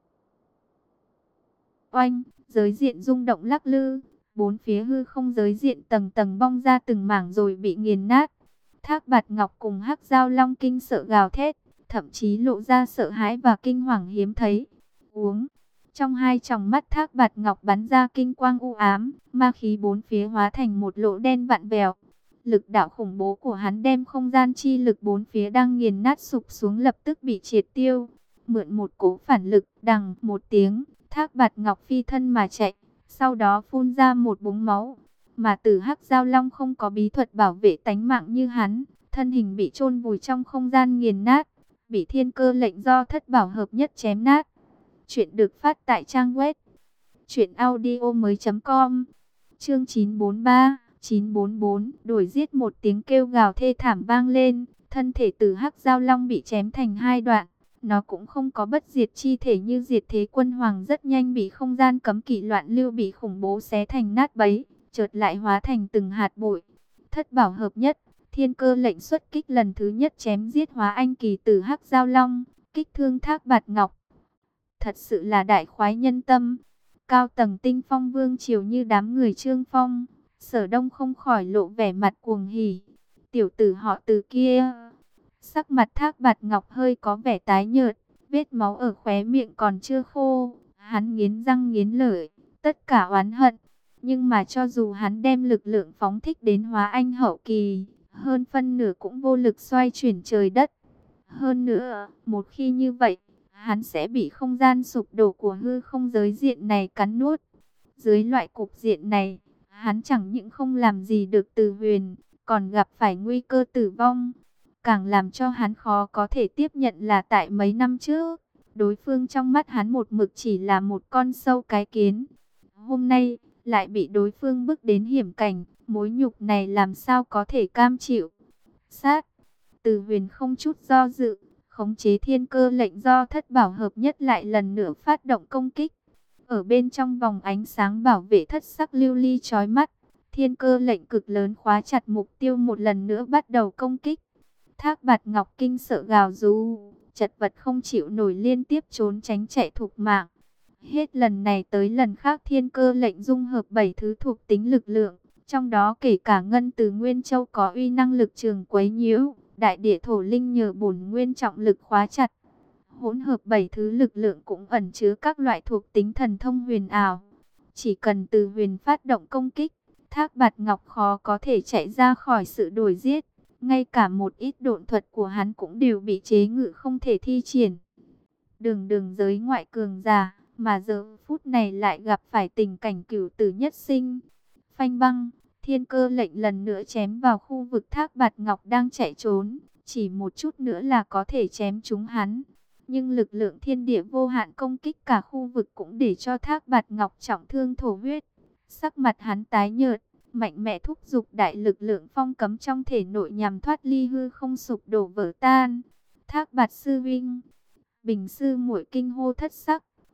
oanh, giới diện rung động lắc lư, bốn phía hư không giới diện tầng tầng bong ra từng mảng rồi bị nghiền nát. Thác Bạt Ngọc cùng Hắc Giao Long kinh sợ gào thét, thậm chí lộ ra sợ hãi và kinh hoàng hiếm thấy. Uống. Trong hai tròng mắt Thác Bạt Ngọc bắn ra kinh quang u ám, ma khí bốn phía hóa thành một lỗ đen vặn vẹo. Lực đạo khủng bố của hắn đem không gian chi lực bốn phía đang nghiền nát sụp xuống lập tức bị triệt tiêu. Mượn một cỗ phản lực, đằng một tiếng, Thác Bạt Ngọc phi thân mà chạy, sau đó phun ra một búng máu. Mà Tử Hắc Giao Long không có bí thuật bảo vệ tánh mạng như hắn, thân hình bị chôn vùi trong không gian nghiền nát, bị thiên cơ lệnh do thất bảo hợp nhất chém nát. Chuyện được phát tại trang web truyện audio mới chấm com. Chương chín bốn ba, chín bốn bốn, đuổi giết, một tiếng kêu gào thê thảm vang lên, thân thể Tử Hắc Giao Long bị chém thành hai đoạn. Nó cũng không có bất diệt chi thể như Diệt Thế Quân Hoàng, rất nhanh bị không gian cấm kỵ loạn lưu bị khủng bố xé thành nát bấy, chợt lại hóa thành từng hạt bụi. Thất bảo hợp nhất, thiên cơ lệnh xuất kích lần thứ nhất chém giết hóa anh kỳ Tử Hắc Giao Long, kích thương Thác Bạt Ngọc. Thật sự là đại khoái nhân tâm. Cao tầng Tinh Phong vương triều như đám người Trương Phong, Sở Đông không khỏi lộ vẻ mặt cuồng hỉ. Tiểu tử họ Từ kia. Sắc mặt Thác Bạt Ngọc hơi có vẻ tái nhợt, vết máu ở khóe miệng còn chưa khô. Hắn nghiến răng nghiến lợi, tất cả oán hận. Nhưng mà cho dù hắn đem lực lượng phóng thích đến hóa anh hậu kỳ, hơn phân nửa cũng vô lực xoay chuyển trời đất. Hơn nữa, một khi như vậy, hắn sẽ bị không gian sụp đổ của hư không giới diện này cắn nuốt. Dưới loại cục diện này, hắn chẳng những không làm gì được Từ Huyền, còn gặp phải nguy cơ tử vong. Càng làm cho hắn khó có thể tiếp nhận là tại mấy năm trước, đối phương trong mắt hắn một mực chỉ là một con sâu cái kiến. Hôm nay, lại bị đối phương bước đến hiểm cảnh, mối nhục này làm sao có thể cam chịu. Sát, Từ Huyền không chút do dự, khống chế thiên cơ lệnh do thất bảo hợp nhất lại lần nữa phát động công kích. Ở bên trong vòng ánh sáng bảo vệ thất sắc lưu ly chói mắt, thiên cơ lệnh cực lớn khóa chặt mục tiêu một lần nữa bắt đầu công kích. Thác Bạt Ngọc kinh sợ gào rú, chật vật không chịu nổi liên tiếp trốn tránh chạy thục mạng. Hết lần này tới lần khác thiên cơ lệnh dung hợp bảy thứ thuộc tính lực lượng, trong đó kể cả ngân từ Nguyên Châu có uy năng lực trường quấy nhiễu. Đại địa thổ linh nhờ bổn nguyên trọng lực khóa chặt. Hỗn hợp bảy thứ lực lượng cũng ẩn chứa các loại thuộc tính thần thông huyền ảo. Chỉ cần Từ Huyền phát động công kích, Thác Bạt Ngọc khó có thể chạy ra khỏi sự đuổi giết. Ngay cả một ít độn thuật của hắn cũng đều bị chế ngự không thể thi triển. Đường đường giới ngoại cường giả, mà giờ phút này lại gặp phải tình cảnh cửu tử nhất sinh. Phanh băng. Thiên cơ lệnh lần nữa chém vào khu vực Thác Bạt Ngọc đang chạy trốn, chỉ một chút nữa là có thể chém trúng hắn. Nhưng lực lượng thiên địa vô hạn công kích cả khu vực cũng để cho Thác Bạt Ngọc trọng thương thổ huyết. Sắc mặt hắn tái nhợt, mạnh mẽ thúc giục đại lực lượng phong cấm trong thể nội nhằm thoát ly hư không sụp đổ vỡ tan. Thác Bạt sư vinh, Bình sư muội kinh hô thất sắc,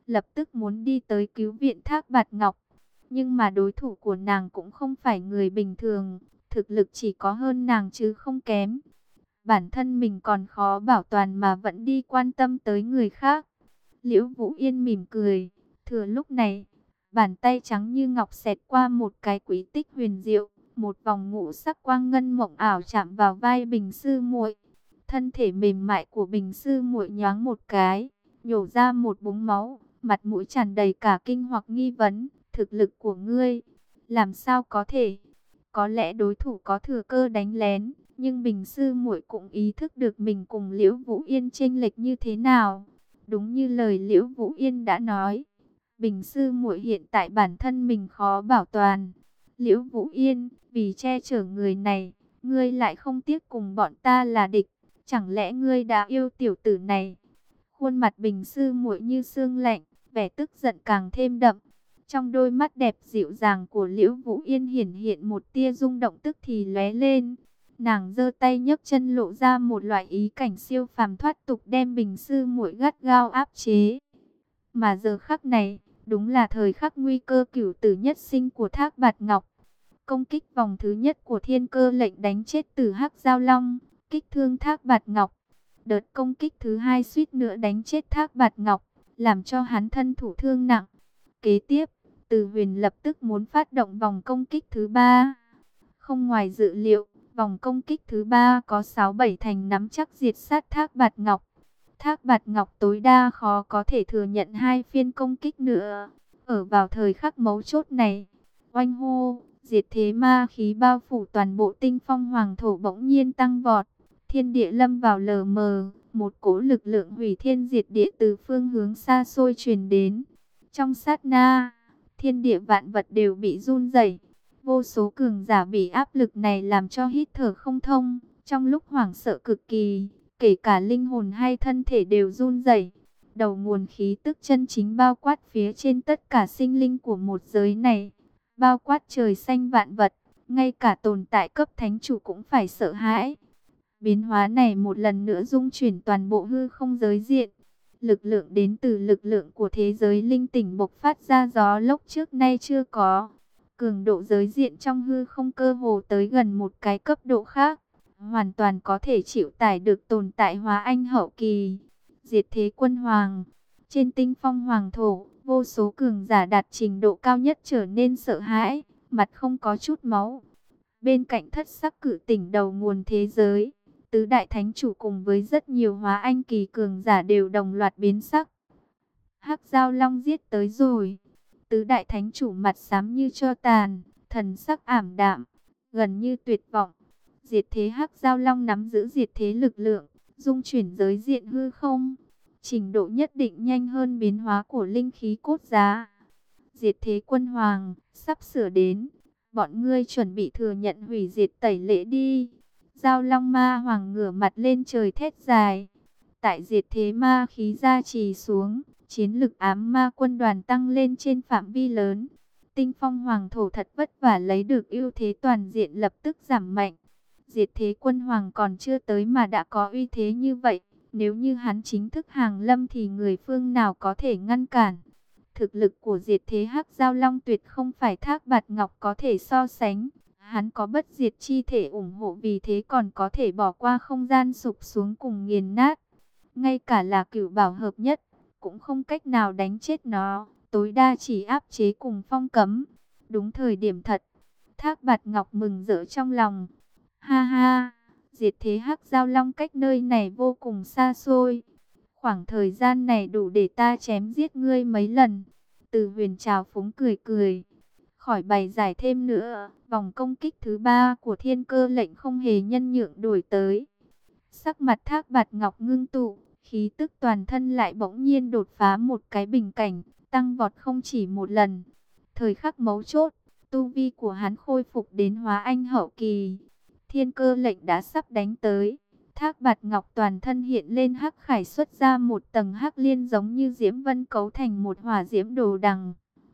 lập tức muốn đi tới cứu viện Thác Bạt Ngọc. Nhưng mà đối thủ của nàng cũng không phải người bình thường, thực lực chỉ có hơn nàng chứ không kém. Bản thân mình còn khó bảo toàn mà vẫn đi quan tâm tới người khác. Liễu Vũ Yên mỉm cười, thừa lúc này, bàn tay trắng như ngọc xẹt qua một cái quý tích huyền diệu, một vòng ngũ sắc quang ngân mộng ảo chạm vào vai Bình sư muội. Thân thể mềm mại của Bình sư muội nhoáng một cái, nhổ ra một búng máu, mặt mũi tràn đầy cả kinh hoặc nghi vấn, thực lực của ngươi, làm sao có thể? Có lẽ đối thủ có thừa cơ đánh lén, nhưng Bình sư muội cũng ý thức được mình cùng Liễu Vũ Yên chênh lệch như thế nào. Đúng như lời Liễu Vũ Yên đã nói, Bình sư muội hiện tại bản thân mình khó bảo toàn. Liễu Vũ Yên, vì che chở người này, ngươi lại không tiếc cùng bọn ta là địch, chẳng lẽ ngươi đã yêu tiểu tử này? Khuôn mặt Bình sư muội như sương lạnh, vẻ tức giận càng thêm đậm. Trong đôi mắt đẹp dịu dàng của Liễu Vũ Yên hiển hiện một tia rung động tức thì lóe lên. Nàng giơ tay nhấc chân lộ ra một loại ý cảnh siêu phàm thoát tục đem Bình sư muội gắt gao áp chế. Mà giờ khắc này, đúng là thời khắc nguy cơ cửu tử nhất sinh của Thác Bạt Ngọc. Công kích vòng thứ nhất của Thiên Cơ lệnh đánh chết Tử Hắc Giao Long, kích thương Thác Bạt Ngọc. Đợt công kích thứ hai suýt nữa đánh chết Thác Bạt Ngọc, làm cho hắn thân thủ thương nặng. Kế tiếp, Từ Huyền lập tức muốn phát động vòng công kích thứ ba. Không ngoài dự liệu, vòng công kích thứ ba có sáu bảy thành nắm chắc diệt sát Thác Bạt Ngọc. Thác Bạt Ngọc tối đa khó có thể thừa nhận hai phiên công kích nữa. Ở vào thời khắc mấu chốt này, oanh hô, diệt thế ma khí bao phủ toàn bộ Tinh Phong Hoàng thổ bỗng nhiên tăng vọt. Thiên địa lâm vào lờ mờ, một cỗ lực lượng hủy thiên diệt địa từ phương hướng xa xôi truyền đến. Trong sát na, thiên địa vạn vật đều bị run rẩy. Vô số cường giả bị áp lực này làm cho hít thở không thông, trong lúc hoảng sợ cực kỳ, kể cả linh hồn hay thân thể đều run rẩy. Đầu nguồn khí tức chân chính bao quát phía trên tất cả sinh linh của một giới này, bao quát trời xanh vạn vật, ngay cả tồn tại cấp thánh chủ cũng phải sợ hãi. Biến hóa này một lần nữa dung chuyển toàn bộ hư không giới diện. Lực lượng đến từ lực lượng của thế giới linh tỉnh bộc phát ra gió lốc trước nay chưa có. Cường độ giới diện trong hư không cơ hồ tới gần một cái cấp độ khác, hoàn toàn có thể chịu tải được tồn tại hóa anh hậu kỳ. Diệt thế quân hoàng, trên Tinh Phong Hoàng thổ, vô số cường giả đạt trình độ cao nhất trở nên sợ hãi, mặt không có chút máu. Bên cạnh thất sắc cử tỉnh đầu nguồn thế giới, tứ đại thánh chủ cùng với rất nhiều hóa anh kỳ cường giả đều đồng loạt biến sắc. Hắc Giao Long giết tới rồi. Tứ đại thánh chủ mặt xám như tro tàn, thần sắc ảm đạm, gần như tuyệt vọng. Diệt thế Hắc Giao Long nắm giữ diệt thế lực lượng, dung chuyển giới diện hư không, trình độ nhất định nhanh hơn biến hóa của linh khí cốt giá. Diệt thế quân hoàng, sắp sửa đến, bọn ngươi chuẩn bị thừa nhận hủy diệt tẩy lễ đi. Giao Long ma hoàng ngửa mặt lên trời thét dài. Tại diệt thế ma khí gia trì xuống, chiến lực ám ma quân đoàn tăng lên trên phạm vi lớn. Tinh Phong Hoàng thổ thật vất vả lấy được ưu thế toàn diện lập tức giảm mạnh. Diệt thế quân hoàng còn chưa tới mà đã có uy thế như vậy. Nếu như hắn chính thức hàng lâm thì người phương nào có thể ngăn cản. Thực lực của diệt thế Hắc Giao Long tuyệt không phải Thác Bạt Ngọc có thể so sánh. Hắn có bất diệt chi thể ủng hộ, vì thế còn có thể bỏ qua không gian sụp xuống cùng nghiền nát. Ngay cả là cửu bảo hợp nhất, cũng không cách nào đánh chết nó, tối đa chỉ áp chế cùng phong cấm. Đúng thời điểm thật, Thác Bạt Ngọc mừng rỡ trong lòng. Ha ha, diệt thế Hắc Giao Long cách nơi này vô cùng xa xôi. Khoảng thời gian này đủ để ta chém giết ngươi mấy lần. Từ Huyền trào phúng cười cười. Khỏi bày giải thêm nữa, vòng công kích thứ ba của Thiên Cơ lệnh không hề nhân nhượng đổi tới. Sắc mặt Thác Bạt Ngọc ngưng tụ, khí tức toàn thân lại bỗng nhiên đột phá một cái bình cảnh, tăng vọt không chỉ một lần. Thời khắc mấu chốt, tu vi của hắn khôi phục đến hóa anh hậu kỳ. Thiên Cơ lệnh đã sắp đánh tới. Thác Bạt Ngọc toàn thân hiện lên hắc khải, xuất ra một tầng hắc liên giống như diễm vân cấu thành một hỏa diễm đồ đằng.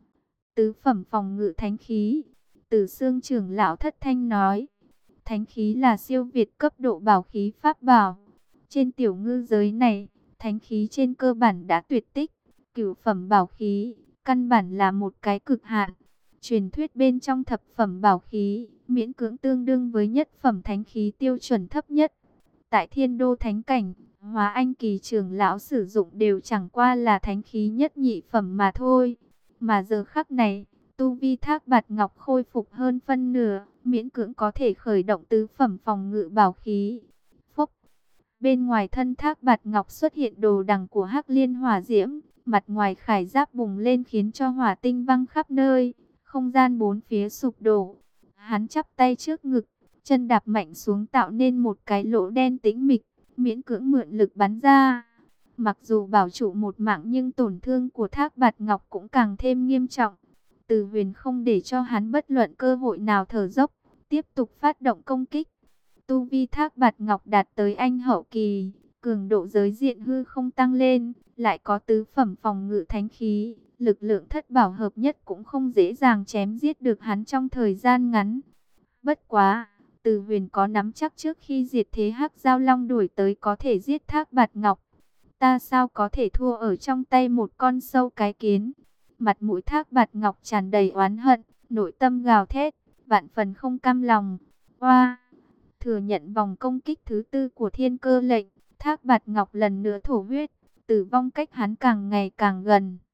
Tứ phẩm phòng ngự thánh khí. Từ Xương trưởng lão thất thanh nói. Thánh khí là siêu việt cấp độ bảo khí pháp bảo. Trên tiểu ngư giới này, thánh khí trên cơ bản đã tuyệt tích. Cửu phẩm bảo khí, căn bản là một cái cực hạn. Truyền thuyết bên trong thập phẩm bảo khí, miễn cưỡng tương đương với nhất phẩm thánh khí tiêu chuẩn thấp nhất. Tại Thiên Đô Thánh Cảnh, Hóa Anh Kỳ trưởng lão sử dụng đều chẳng qua là thánh khí nhất nhị phẩm mà thôi. Mà giờ khắc này, tu vi Thác Bạt Ngọc khôi phục hơn phân nửa, miễn cưỡng có thể khởi động tứ phẩm phòng ngự bảo khí. Phốc, bên ngoài thân Thác Bạt Ngọc xuất hiện đồ đằng của Hắc Liên Hỏa Diễm, mặt ngoài khải giáp bùng lên khiến cho hỏa tinh văng khắp nơi, không gian bốn phía sụp đổ. Hắn chắp tay trước ngực, chân đạp mạnh xuống tạo nên một cái lỗ đen tĩnh mịch, miễn cưỡng mượn lực bắn ra. Mặc dù bảo trụ một mạng nhưng tổn thương của Thác Bạt Ngọc cũng càng thêm nghiêm trọng. Từ Huyền không để cho hắn bất luận cơ hội nào thở dốc, tiếp tục phát động công kích. Tu vi Thác Bạt Ngọc đạt tới anh hậu kỳ, cường độ giới diện hư không tăng lên, lại có tứ phẩm phòng ngự thánh khí, lực lượng thất bảo hợp nhất cũng không dễ dàng chém giết được hắn trong thời gian ngắn. Bất quá, Từ Huyền có nắm chắc trước khi diệt thế Hắc Giao Long đuổi tới có thể giết Thác Bạt Ngọc. Ta sao có thể thua ở trong tay một con sâu cái kiến? Mặt mũi Thác Bạt Ngọc tràn đầy oán hận, nội tâm gào thét, vạn phần không cam lòng. Oa! Thừa nhận vòng công kích thứ tư của Thiên Cơ lệnh, Thác Bạt Ngọc lần nữa thổ huyết, tử vong cách hắn càng ngày càng gần.